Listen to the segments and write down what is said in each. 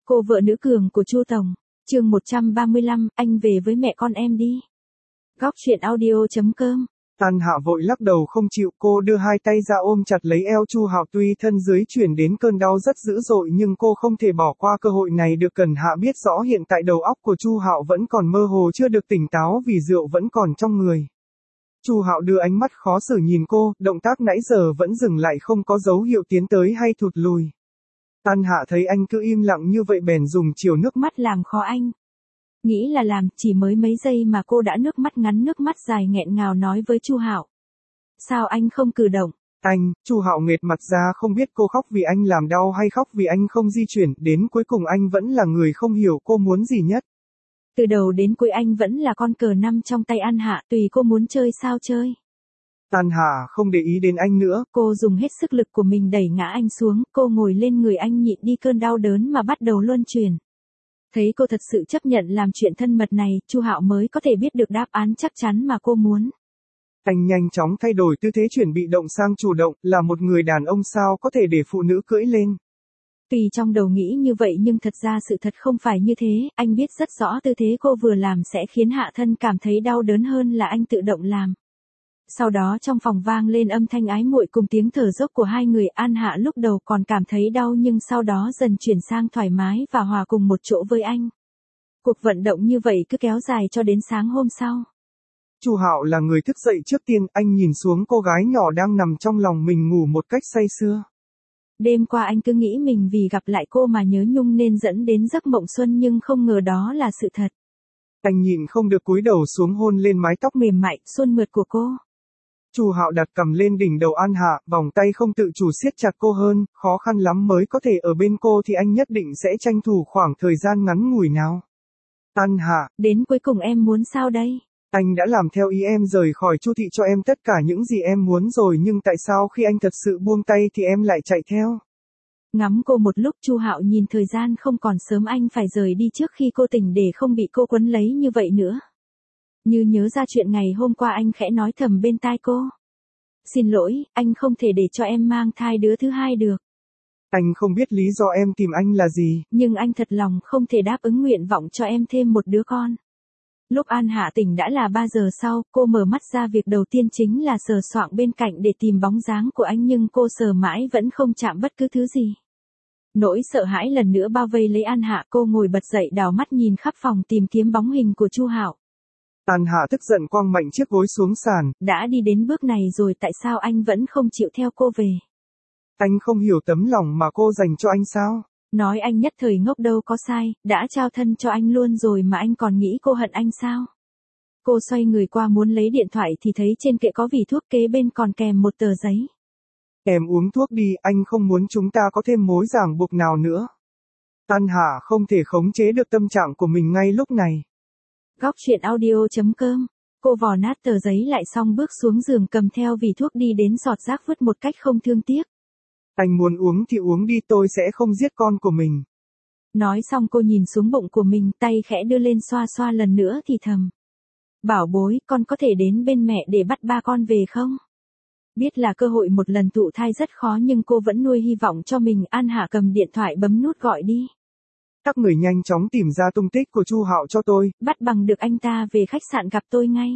Cô vợ nữ cường của Chu Tổng. Chương 135, anh về với mẹ con em đi. Góc truyện audio.com. An Hạ vội lắc đầu không chịu, cô đưa hai tay ra ôm chặt lấy eo Chu Hạo, tuy thân dưới chuyển đến cơn đau rất dữ dội nhưng cô không thể bỏ qua cơ hội này được. Cần Hạ biết rõ hiện tại đầu óc của Chu Hạo vẫn còn mơ hồ, chưa được tỉnh táo vì rượu vẫn còn trong người. Chu Hạo đưa ánh mắt khó xử nhìn cô, động tác nãy giờ vẫn dừng lại, không có dấu hiệu tiến tới hay thụt lùi. An Hạ thấy anh cứ im lặng như vậy bèn dùng chiều nước mắt làm khó anh. Nghĩ là làm, chỉ mới mấy giây mà cô đã nước mắt ngắn nước mắt dài nghẹn ngào nói với Chu Hạo. Sao anh không cử động? Chu Hạo nghệt mặt ra, không biết cô khóc vì anh làm đau hay khóc vì anh không di chuyển, đến cuối cùng anh vẫn là người không hiểu cô muốn gì nhất. Từ đầu đến cuối anh vẫn là con cờ năm trong tay An Hạ, tùy cô muốn chơi sao chơi. An Hạ không để ý đến anh nữa. Cô dùng hết sức lực của mình đẩy ngã anh xuống, cô ngồi lên người anh nhịn đi cơn đau đớn mà bắt đầu luân chuyển. Thấy cô thật sự chấp nhận làm chuyện thân mật này, Chu Hạo mới có thể biết được đáp án chắc chắn mà cô muốn. Anh nhanh chóng thay đổi tư thế chuyển bị động sang chủ động, là một người đàn ông sao có thể để phụ nữ cưỡi lên. Tuy trong đầu nghĩ như vậy nhưng thật ra sự thật không phải như thế, anh biết rất rõ tư thế cô vừa làm sẽ khiến hạ thân cảm thấy đau đớn hơn là anh tự động làm. Sau đó trong phòng vang lên âm thanh ái muội cùng tiếng thở dốc của hai người. An Hạ lúc đầu còn cảm thấy đau nhưng sau đó dần chuyển sang thoải mái và hòa cùng một chỗ với anh. Cuộc vận động như vậy cứ kéo dài cho đến sáng hôm sau. Chu Hạo là người thức dậy trước tiên, anh nhìn xuống cô gái nhỏ đang nằm trong lòng mình ngủ một cách say sưa. Đêm qua anh cứ nghĩ mình vì gặp lại cô mà nhớ nhung nên dẫn đến giấc mộng xuân nhưng không ngờ đó là sự thật. Anh nhịn không được cúi đầu xuống hôn lên mái tóc mềm mại, suôn mượt của cô. Chu Hạo đặt cầm lên đỉnh đầu An Hạ, vòng tay không tự chủ siết chặt cô hơn, khó khăn lắm mới có thể ở bên cô thì anh nhất định sẽ tranh thủ khoảng thời gian ngắn ngủi nào. An Hạ, đến cuối cùng em muốn sao đây? Anh đã làm theo ý em, rời khỏi Chu thị cho em tất cả những gì em muốn rồi, nhưng tại sao khi anh thật sự buông tay thì em lại chạy theo? Ngắm cô một lúc, Chu Hạo nhìn thời gian không còn sớm, anh phải rời đi trước khi cô tỉnh để không bị cô quấn lấy như vậy nữa. Như nhớ ra chuyện ngày hôm qua anh khẽ nói thầm bên tai cô. Xin lỗi, anh không thể để cho em mang thai đứa thứ hai được. Anh không biết lý do em tìm anh là gì. Nhưng anh thật lòng không thể đáp ứng nguyện vọng cho em thêm một đứa con. Lúc An Hạ tỉnh đã là 3 giờ sau, cô mở mắt ra, việc đầu tiên chính là sờ soạng bên cạnh để tìm bóng dáng của anh nhưng cô sờ mãi vẫn không chạm bất cứ thứ gì. Nỗi sợ hãi lần nữa bao vây lấy An Hạ, cô ngồi bật dậy đảo mắt nhìn khắp phòng tìm kiếm bóng hình của Chu Hạo. An Hạ tức giận quăng mạnh chiếc gối xuống sàn. Đã đi đến bước này rồi tại sao anh vẫn không chịu theo cô về? Anh không hiểu tấm lòng mà cô dành cho anh sao? Nói anh nhất thời ngốc đâu có sai, đã trao thân cho anh luôn rồi mà anh còn nghĩ cô hận anh sao? Cô xoay người qua muốn lấy điện thoại thì thấy trên kệ có vỉ thuốc, kế bên còn kèm một tờ giấy. Em uống thuốc đi, anh không muốn chúng ta có thêm mối ràng buộc nào nữa. An Hạ không thể khống chế được tâm trạng của mình ngay lúc này. Góc truyện audio.com. Cô vò nát tờ giấy lại xong bước xuống giường cầm theo vỉ thuốc đi đến giọt rác vứt một cách không thương tiếc. Anh muốn uống thì uống đi, tôi sẽ không giết con của mình. Nói xong cô nhìn xuống bụng của mình, tay khẽ đưa lên xoa xoa lần nữa thì thầm. Bảo bối, con có thể đến bên mẹ để bắt ba con về không? Biết là cơ hội một lần thụ thai rất khó nhưng cô vẫn nuôi hy vọng cho mình. An Hạ cầm điện thoại bấm nút gọi đi. Các người nhanh chóng tìm ra tung tích của Chu Hạo cho tôi. Bắt bằng được anh ta về khách sạn gặp tôi ngay.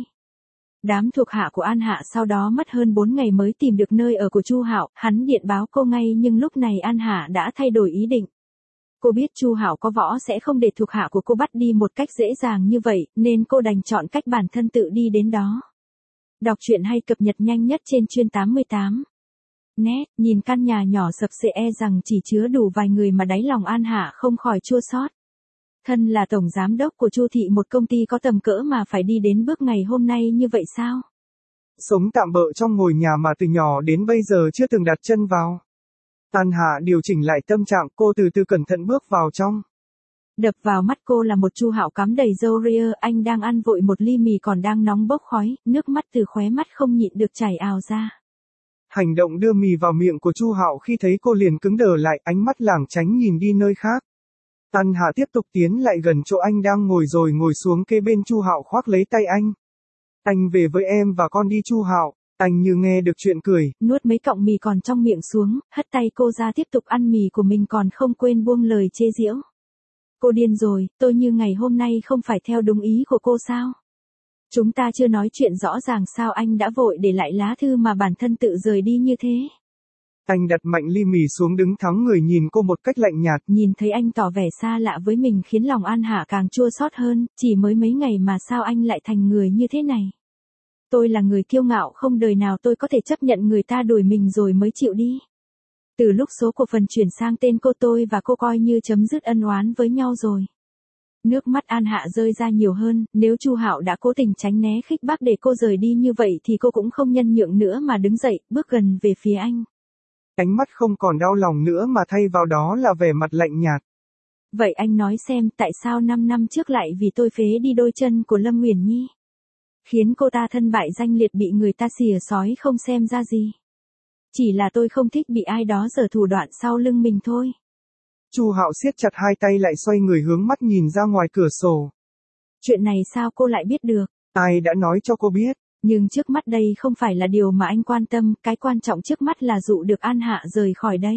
Đám thuộc hạ của An Hạ sau đó mất hơn 4 ngày mới tìm được nơi ở của Chu Hạo, hắn điện báo cô ngay nhưng lúc này An Hạ đã thay đổi ý định. Cô biết Chu Hạo có võ sẽ không để thuộc hạ của cô bắt đi một cách dễ dàng như vậy, nên cô đành chọn cách bản thân tự đi đến đó. Đọc truyện hay cập nhật nhanh nhất trên chuyên 88. Net, nhìn căn nhà nhỏ sập xệ rằng chỉ chứa đủ vài người mà đáy lòng An Hạ không khỏi chua xót. Thân là tổng giám đốc của Chu thị, một công ty có tầm cỡ mà phải đi đến bước ngày hôm nay như vậy sao? Sống tạm bợ trong ngôi nhà mà từ nhỏ đến bây giờ chưa từng đặt chân vào. An Hạ điều chỉnh lại tâm trạng, cô từ từ cẩn thận bước vào trong. Đập vào mắt cô là một Chu Hạo cắm đầy râu ria, anh đang ăn vội một ly mì còn đang nóng bốc khói, nước mắt từ khóe mắt không nhịn được chảy ào ra. Hành động đưa mì vào miệng của Chu Hạo khi thấy cô liền cứng đờ lại, ánh mắt lảng tránh nhìn đi nơi khác. An Hạ tiếp tục tiến lại gần chỗ anh đang ngồi rồi ngồi xuống kế bên Chu Hạo khoác lấy tay anh. Anh về với em và con đi Chu Hạo. Anh như nghe được chuyện cười. Nuốt mấy cọng mì còn trong miệng xuống, hất tay cô ra tiếp tục ăn mì của mình còn không quên buông lời chê giễu. Cô điên rồi, tôi như ngày hôm nay không phải theo đúng ý của cô sao? Chúng ta chưa nói chuyện rõ ràng sao anh đã vội để lại lá thư mà bản thân tự rời đi như thế? Anh đặt mạnh ly mì xuống đứng thắng người nhìn cô một cách lạnh nhạt. Nhìn thấy anh tỏ vẻ xa lạ với mình khiến lòng An Hạ càng chua xót hơn, chỉ mới mấy ngày mà sao anh lại thành người như thế này? Tôi là người kiêu ngạo không đời nào tôi có thể chấp nhận người ta đuổi mình rồi mới chịu đi. Từ lúc số cổ phần chuyển sang tên cô tôi và cô coi như chấm dứt ân oán với nhau rồi. Nước mắt An Hạ rơi ra nhiều hơn, nếu Chu Hạo đã cố tình tránh né khích bác để cô rời đi như vậy thì cô cũng không nhân nhượng nữa mà đứng dậy, bước gần về phía anh. Ánh mắt không còn đau lòng nữa mà thay vào đó là vẻ mặt lạnh nhạt. Vậy anh nói xem tại sao 5 năm trước lại vì tôi phế đi đôi chân của Lâm Uyển Nhi? Khiến cô ta thân bại danh liệt bị người ta xìa xói không xem ra gì. Chỉ là tôi không thích bị ai đó giở thủ đoạn sau lưng mình thôi. Chu Hạo siết chặt hai tay lại xoay người hướng mắt nhìn ra ngoài cửa sổ. Chuyện này sao cô lại biết được? Ai đã nói cho cô biết? Nhưng trước mắt đây không phải là điều mà anh quan tâm, cái quan trọng trước mắt là dụ được An Hạ rời khỏi đây.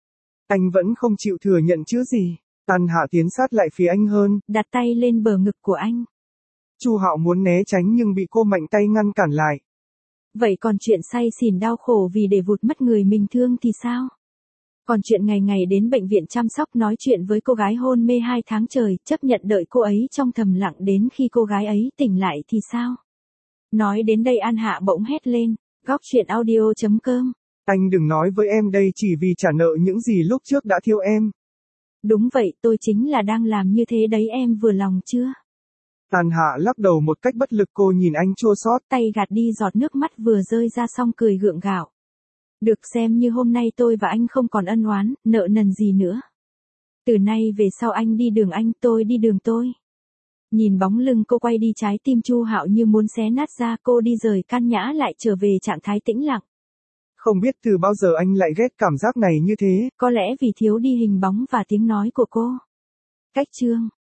Anh vẫn không chịu thừa nhận chứ gì. An Hạ tiến sát lại phía anh hơn, đặt tay lên bờ ngực của anh. Chu Hạo muốn né tránh nhưng bị cô mạnh tay ngăn cản lại. Vậy còn chuyện say xỉn đau khổ vì để vụt mất người mình thương thì sao? Còn chuyện ngày ngày đến bệnh viện chăm sóc nói chuyện với cô gái hôn mê 2 tháng trời, chấp nhận đợi cô ấy trong thầm lặng đến khi cô gái ấy tỉnh lại thì sao? Nói đến đây An Hạ bỗng hét lên, góc chuyện audio.com. Anh đừng nói với em đây chỉ vì trả nợ những gì lúc trước đã thiếu em. Đúng vậy, tôi chính là đang làm như thế đấy, em vừa lòng chưa? An Hạ lắc đầu một cách bất lực, cô nhìn anh chua xót, tay gạt đi giọt nước mắt vừa rơi ra xong cười gượng gạo. Được xem như hôm nay tôi và anh không còn ân oán, nợ nần gì nữa. Từ nay về sau anh đi đường anh, tôi đi đường tôi. Nhìn bóng lưng cô quay đi trái tim Chu Hạo như muốn xé nát ra, cô đi rời căn nhã lại trở về trạng thái tĩnh lặng. Không biết từ bao giờ anh lại ghét cảm giác này như thế. Có lẽ vì thiếu đi hình bóng và tiếng nói của cô. Cách chương